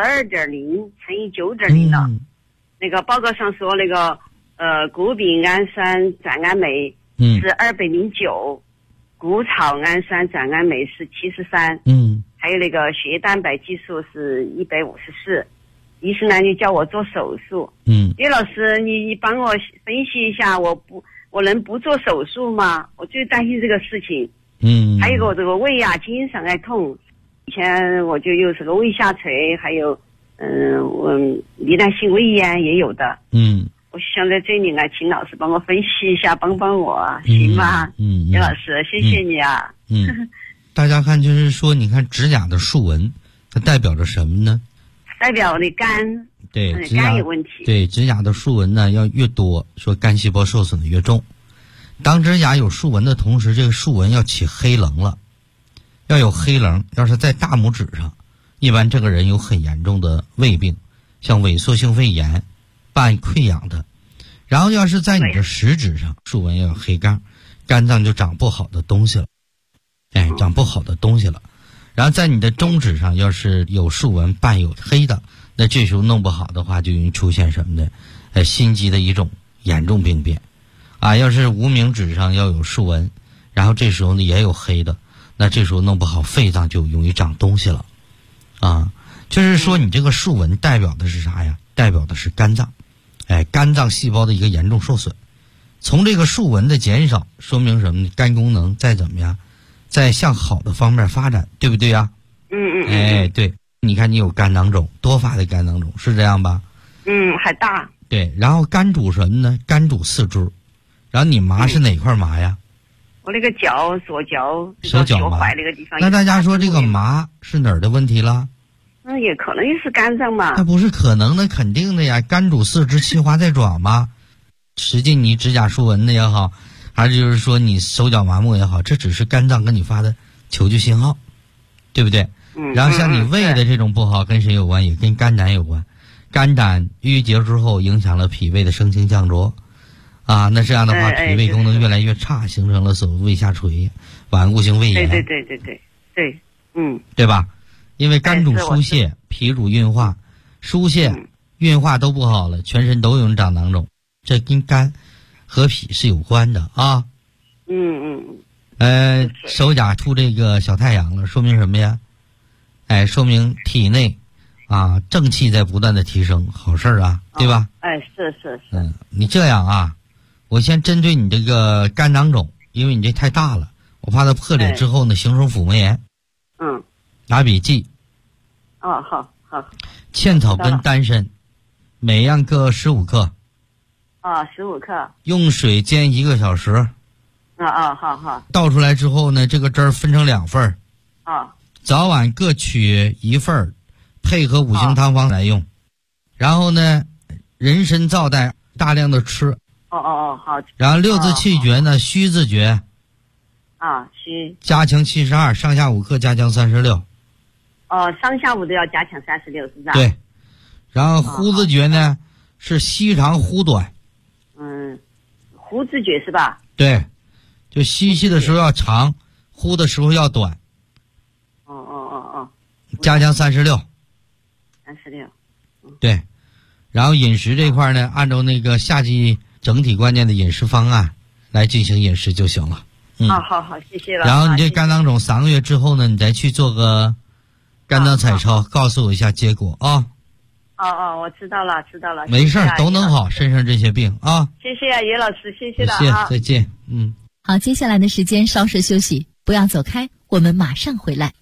12.0乘以9.0了。那个报告上说那个谷丙氨酸转氨酶是209，谷草氨酸转氨酶是73。还有那个血液蛋白激素是154。医生呢就叫我做手术。叶老师，你帮我分析一下，我能不做手术吗？我最担心这个事情。还有一个我这个胃啊经常爱痛，以前我就有这个胃下垂，还有我罹难性胃炎也有的。我想在这里呢，请老师帮我分析一下，帮帮我，行吗？叶老师，谢谢你啊。 大家看，就是说，你看指甲的竖纹，它代表着什么呢？ 代表我的肝。 对， 肝有问题。 对，指甲的竖纹呢要越多，说肝细胞受损的越重。当指甲有竖纹的同时，这个竖纹要起黑棱了，要有黑棱。要是在大拇指上，一般这个人有很严重的胃病，像萎缩性胃炎伴溃疡的。然后要是在你的食指上，竖纹要有黑杠，肝脏就长不好的东西了。长不好的东西了。然后在你的中指上，要是有竖纹伴有黑的，那这时候弄不好的话，就容易出现什么呢？心肌的一种严重病变。要是无名指上要有竖纹，然后这时候呢也有黑的，那这时候弄不好肺脏就容易长东西了。就是说你这个竖纹代表的是啥呀？代表的是肝脏。肝脏细胞的一个严重受损。从这个竖纹的减少，说明什么呢？肝功能再怎么样，在向好的方面发展，对不对呀？对，你看你有肝囊肿，多发的肝囊肿，是这样吧？ 还大。对， 然后肝主什么呢？肝主四肢。然后你麻是哪块麻呀？ 我那个脚，左脚手脚麻那个地方。 那大家说这个麻是哪儿的问题了？ 也可能也是肝脏嘛。 那不是可能的，肯定的呀。肝主四肢，气化在爪嘛。实际你指甲竖纹的也好，还是就是说你手脚麻木也好，这只是肝脏跟你发的求救信号，对不对？然后像你胃的这种不好，跟谁有关？也跟肝胆有关。肝胆淤结之后，影响了脾胃的升清降浊。那这样的话，脾胃功能越来越差，形成了所谓胃下垂、顽固性胃炎。 对， 对吧？因为肝主疏泄，脾主运化，疏泄、运化都不好了，全身都有长囊肿，这跟肝和脾是有关的啊。手甲出这个小太阳了，说明什么呀？说明体内正气在不断的提升，好事啊，对吧？ 是。 你这样啊。我先针对你这个肝囊肿，因为你这太大了，我怕它破裂之后呢，形成腹膜炎。拿笔记。 好。 茜草根、丹参，每样各15克。 15克， 用水煎1个小时。 好。 倒出来之后呢，这个汁儿分成2份儿。早晚各取1份儿，配合5行汤方来用。然后呢，人参皂带大量的吃。 好。 然后6字气诀呢，虚字诀。 虚。 加强72，上下5克，加强36。 上下午都要加强36，是不是？ 对。然后呼字诀呢，是吸长呼短。 呼字诀是吧？ 对，就吸气的时候要长，呼的时候要短。加强36。 36。 对。然后饮食这块呢，按照那个夏季整体观念的饮食方案来进行饮食就行了。 好，谢谢了。 然后你这肝囊肿3个月之后呢，你再去做个肝脏彩超，告诉我一下结果啊。 我知道了。 没事，都能好，身上这些病啊。 谢谢啊，于老师，谢谢了啊，再见。 好，接下来的时间稍事休息，不要走开，我们马上回来。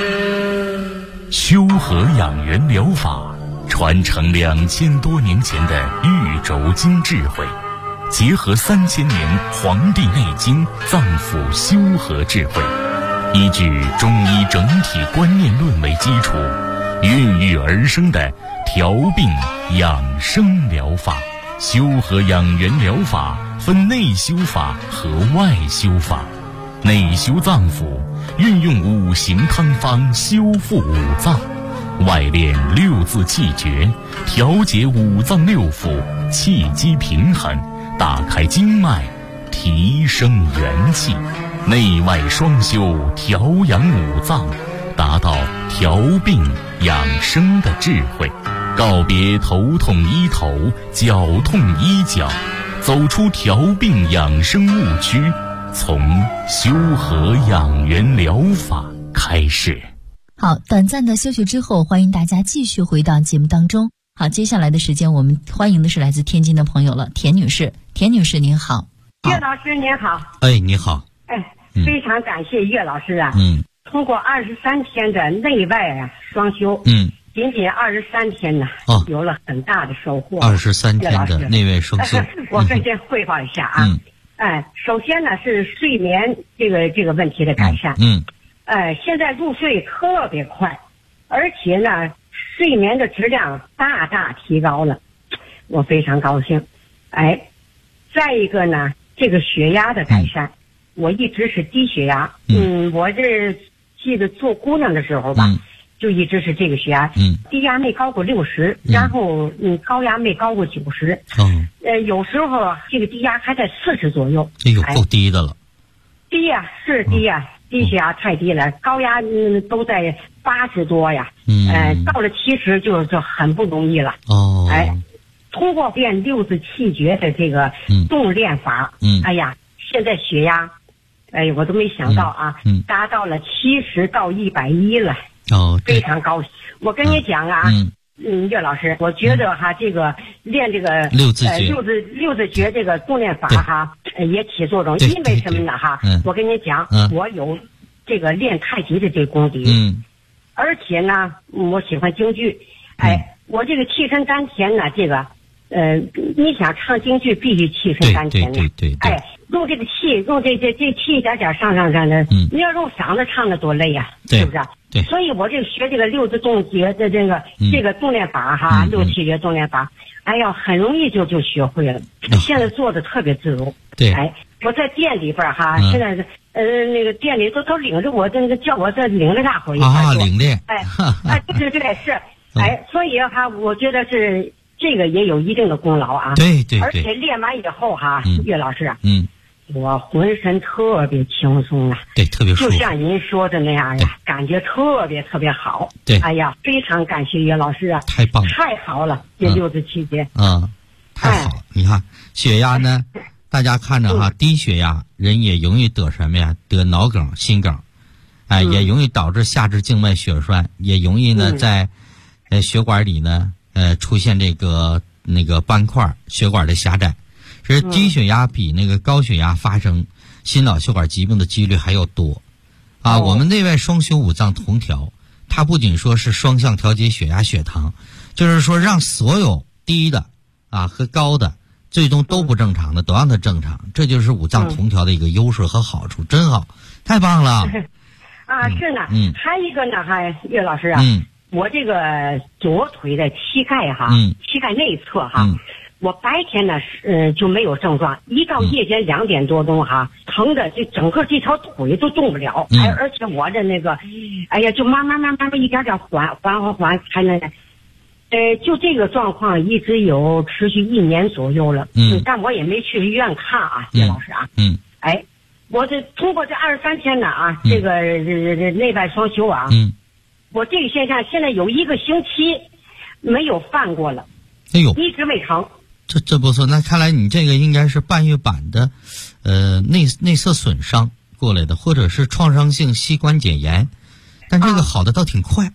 修和养元疗法传承2000多年前的玉轴经智慧，结合3000年《黄帝内经》脏腑修和智慧，依据中医整体观念论为基础，孕育而生的调病养生疗法。修和养元疗法分内修法和外修法。内修脏腑，运用5行汤方修复五脏；外练6字气诀，调节五脏六腑，气机平衡，打开经脉，提升元气。内外双修，调养五脏，达到调病养生的智慧。告别头痛医头，脚痛医脚，走出调病养生误区，从修和养元疗法开始。 好，短暂的休息之后，欢迎大家继续回到节目当中。好，接下来的时间我们欢迎的是来自天津的朋友了，田女士。田女士您好。 岳老师您好。 你好。 非常感谢岳老师啊。通过23天的内外双修。仅仅23天呢，有了很大的收获。 23天的内外双修。 我跟先汇报一下啊。首先呢是睡眠这个问题的改善。现在入睡特别快，而且呢睡眠的质量大大提高了，我非常高兴。再一个呢，这个血压的改善，我一直是低血压。我这记得做姑娘的时候吧。就一直是这个血压，低压没高过60，然后高压没高过90，有时候这个低压还在40左右。 够低的了。 低呀，是低呀，低血压太低了，高压都在80多呀，到了70就很不容易了。通过练6字气诀的这个动练法，现在血压，我都没想到啊，达到了70到110了。非常高兴。我跟你讲啊，岳老师，我觉得这个练这个 6字诀 6字诀这个动练法也起作用。因为什么呢我跟你讲，我有这个练太极的这个功底。而且呢，我喜欢京剧。我这个气沉丹田呢，这个你想唱京剧必须气沉丹田呢。 对。 用这个气，用这气一点点上的，你要用嗓子唱的多累呀，是不是？ 对。 所以我这个学这个6字动诀的这个动练法6气诀动练法，很容易就学会了。现在做的特别自如。 对。 我在店里边现在那个店里都领着我，那个叫我这领着大伙一块做。 领练。 对是。所以我觉得是这个也有一定的功劳啊。 对。 而且练完以后岳老师我浑身特别轻松啊。 对，特别舒服。 就像您说的那样呀，感觉特别特别好。 对。 非常感谢岳老师啊。 太棒了。 太好了，这6字气诀。 太好了。你看血压呢，大家看着低血压人也容易得什么呀？得脑梗、心梗，也容易导致下肢静脉血栓，也容易呢在血管里呢出现这个那个斑块，血管的狭窄。其实低血压比那个高血压发生心脑血管疾病的几率还要多。我们内外双修五脏同调，它不仅说是双向调节血压血糖，就是说让所有低的和高的最终都不正常的都让它正常，这就是五脏同调的一个优势和好处。真好，太棒了。 是呢。还一个呢岳老师我这个左腿的膝盖膝盖内侧我白天呢就没有症状，一到夜间2点多钟疼的就整个这条腿都动不了。而且我的那个就慢慢一点点缓才能就这个状况一直有持续1年左右了。但我也没去医院看岳老师我这通过这23天呢这个内外双修我这个现象现在有1个星期没有犯过了。一直没成。 这不错，那看来你这个应该是半月板的内侧损伤过来的，或者是创伤性膝关节炎，但这个好的倒挺快。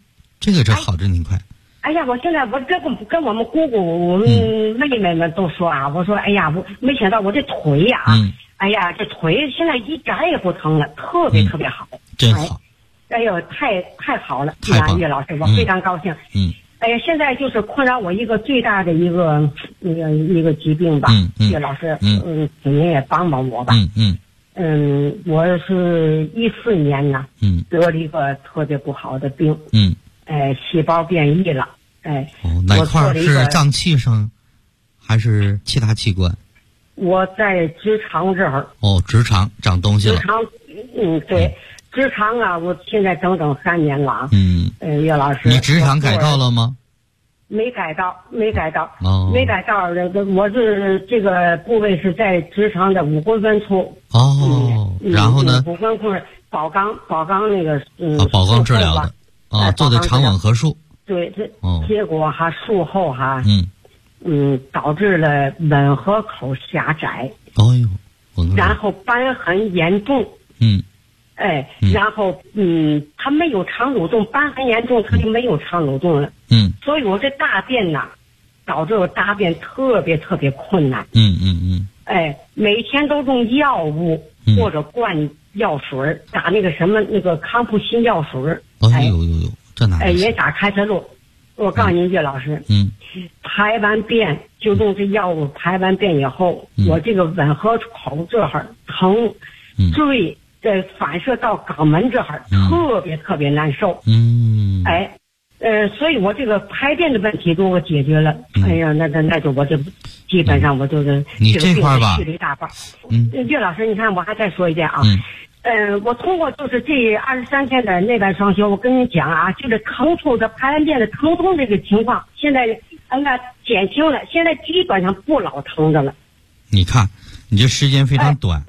这个好着您快。 哎呀，我现在跟我们姑姑、我们妹妹们都说啊，我说哎呀，我没想到我这腿呀，哎呀，这腿现在一点也不疼了，特别特别好， 真好。 哎呦，太好了，岳老师，我非常高兴。哎呀，现在就是困扰我一个最大的一个疾病吧，岳老师，请您也帮帮我吧。我是14年呢，得了一个特别不好的病，细胞变异了， 哪块是脏器上，还是其他器官？ 我在直肠这儿。 直肠长东西了。 直肠，对，直肠啊，我现在整整3年了。岳老师， 你直肠改道了吗？ 没改道。没改道。我是这个部位是在直肠的5公分处。 然后呢 ？5公分宝钢那个宝钢治疗的。做的肠吻合术。 对，结果术后导致了吻合口狭窄。然后瘢痕严重。然后它没有肠蠕动，瘢痕严重，它就没有肠蠕动了。所以我这大便呐，导致我大便特别特别困难。每天都用药物或者灌药水，打那个康复新药水。 这哪？ 也打开塞露。我告诉您，岳老师，排完便就用这药物，排完便以后，我这个吻合口这儿疼，坠反射到肛门这儿，特别特别难受。所以我这个排便的问题如果解决了，哎呀，那就我就基本上我就是你这块吧， 去了一大半。岳老师，你看我还再说一件啊。我通过就是这23天的内外双修，我跟你讲啊，就是疼痛的排完便的疼痛这个情况，现在减轻了，现在基本上不老疼的了。你看， 你这时间非常短，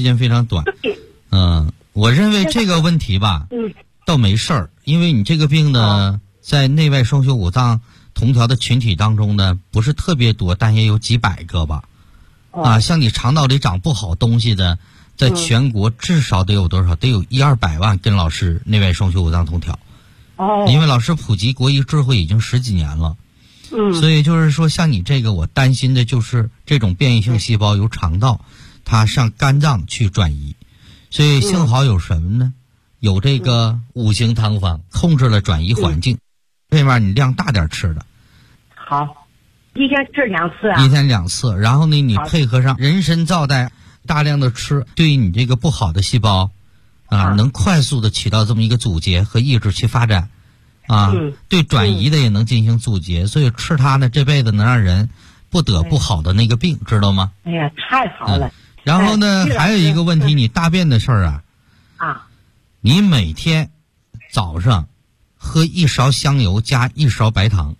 我认为这个问题吧，倒没事儿，因为你这个病呢，在内外双修5脏同调的群体当中呢，不是特别多，但也有几百个吧。像你肠道里长不好东西的，在全国至少得有多少？得有100-200万跟老师内外双修5脏同调。因为老师普及国医智慧已经10几年了。所以就是说，像你这个，我担心的就是这种变异性细胞由肠道它上肝脏去转移。所以幸好有什么呢？有这个5行汤方控制了转移环境。这面你量大点吃的。 好，一天吃2次啊。 一天2次，然后呢，你配合上人参皂苷，大量的吃，对于你这个不好的细胞能快速的起到这么一个阻截和抑制其发展。对转移的也能进行阻截，所以吃它呢，这辈子能让人不得不好的那个病，知道吗？ 哎呀，太好了。 然后呢，还有一个问题，你大便的事儿你每天早上喝1勺香油加1勺白糖。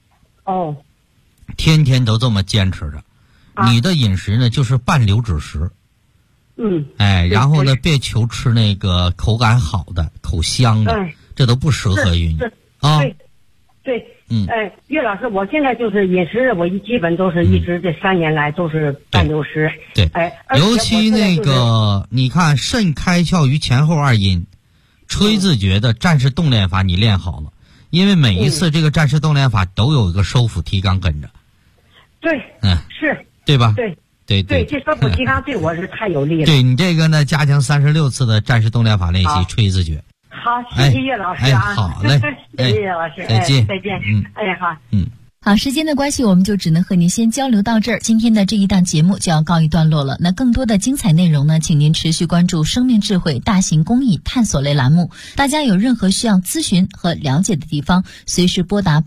天天都这么坚持着。你的饮食呢，就是半流质食。然后呢，别求吃那个口感好的、口香的，这都不适合于你。 对，岳老师，我现在就是饮食，我基本都是一直这3年来都是半流食。 对，尤其那个，你看肾开窍于前后2阴，吹自觉的战士动练法你练好了，因为每一次这个战士动练法都有一个收腹提肛跟着。 对，是， 对吧？ 对，这收腹提肛对我是太有利了。 对你这个呢，加强36次的战士动练法练习，吹自觉。 好，谢谢岳老师啊！ 好嘞， 谢谢岳老师， 再见， 再见。好， 好，时间的关系，我们就只能和您先交流到这儿。今天的这一档节目就要告一段落了。那更多的精彩内容呢，请您持续关注生命智慧大型公益探索类栏目。大家有任何需要咨询和了解的地方，随时拨打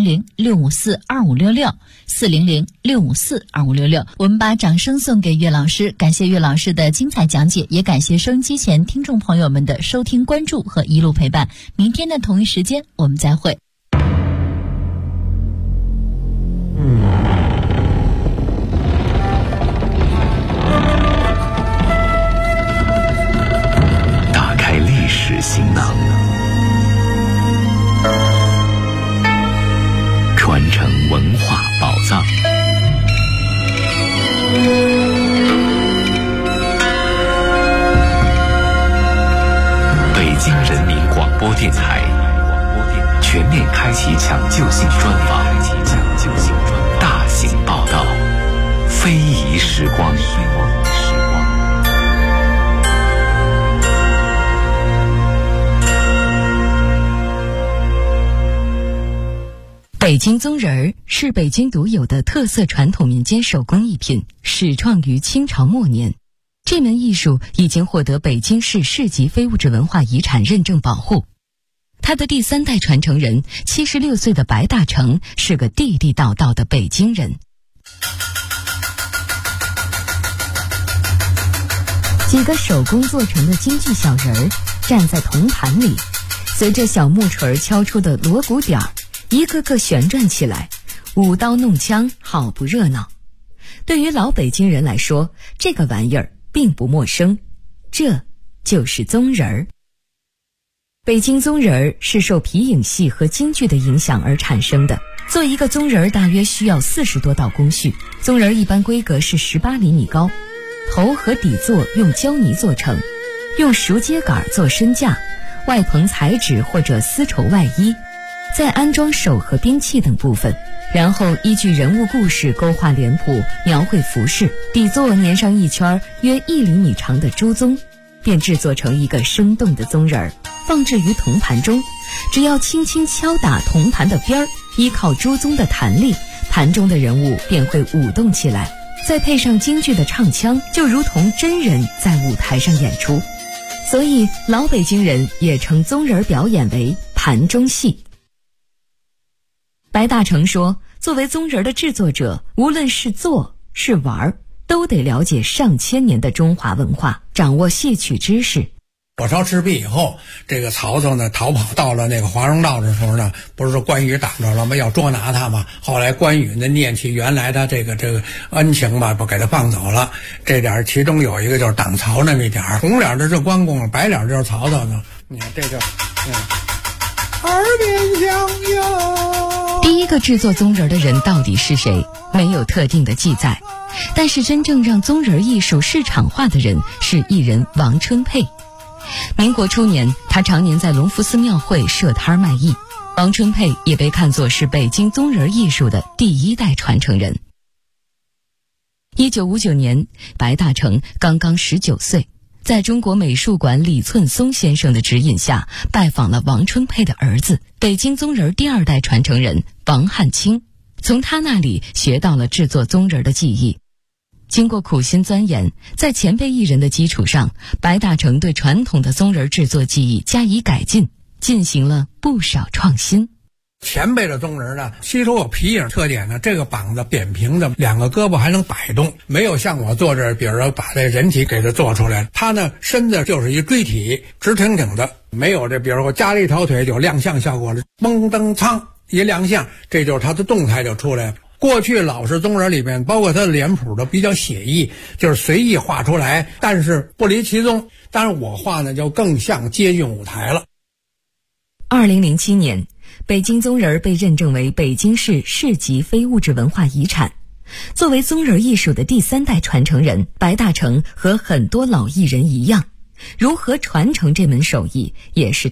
400-654-2566，400-654-2566。我们把掌声送给岳老师，感谢岳老师的精彩讲解，也感谢收音机前听众朋友们的收听关注和一路陪伴。明天的同一时间我们再会。 打开历史行囊，传承文化宝藏。北京人民广播电台。 全面开启抢救性专访，大型报道，非遗时光。 北京宗人是北京独有的特色传统民间手工艺品，始创于清朝末年。这门艺术已经获得北京市市级非物质文化遗产认证保护。他的第3代传承人76岁的白大成是个地地道道的北京人。几个手工做成的京剧小人儿站在铜盘里，随着小木锤敲出的锣鼓点儿，一个个旋转起来，舞刀弄枪，好不热闹。对于老北京人来说，这个玩意儿并不陌生，这就是宗人儿。北京宗人儿是受皮影戏和京剧的影响而产生的。做一个宗人儿大约需要40多道工序。宗人儿一般规格是18厘米高，头和底座用胶泥做成，用熟秸秆做身架，外棚彩纸或者丝绸外衣，再安装手和兵器等部分，然后依据人物故事勾画脸谱，描绘服饰，底座粘上一圈约1厘米长的朱宗，便制作成一个生动的宗人儿，放置于铜盘中。只要轻轻敲打铜盘的边儿，依靠朱宗的弹力，盘中的人物便会舞动起来，再配上京剧的唱腔，就如同真人在舞台上演出。所以老北京人也称宗人表演为盘中戏。白大成说，作为宗人的制作者，无论是做是玩，都得了解上千年的中华文化，掌握戏曲知识。 火烧赤壁以后，这个曹操呢逃跑到了那个华容道的时候呢，不是说关羽挡着了吗？要捉拿他嘛。后来关羽呢念起原来的这个恩情吧，不给他放走了。这点其中有一个就是挡曹那么一点，红脸的是关公，白脸就是曹操呢。你看这就耳边响哟。 第一个制作宗人的人到底是谁？没有特定的记载。但是真正让宗人艺术市场化的人是艺人王春佩。民国初年，他常年在隆福寺庙会设摊卖艺。王春佩也被看作是北京宗人艺术的第1代传承人。1959年，白大成刚刚19岁，在中国美术馆李寸松先生的指引下，拜访了王春佩的儿子，北京宗人第2代传承人王汉卿，从他那里学到了制作宗人的技艺。经过苦心钻研，在前辈艺人的基础上，白大成对传统的宗人制作技艺加以改进，进行了不少创新。 前辈的宗人呢，吸收有皮影特点呢，这个膀子扁平的，2个胳膊还能摆动，没有像我做这，比如说把这人体给它做出来，他呢身子就是一锥体，直挺挺的，没有这，比如说我加了一条腿就亮相效果了，嘣噔噌一亮相，这就是他的动态就出来了。过去老式宗人里面，包括他的脸谱都比较写意，就是随意画出来，但是不离其宗。但是我画呢，就更像接近舞台了。 2007年，北京宗人被认证为北京市市级非物质文化遗产。作为宗人艺术的第3代传承人，白大成和很多老艺人一样，如何传承这门手艺，也是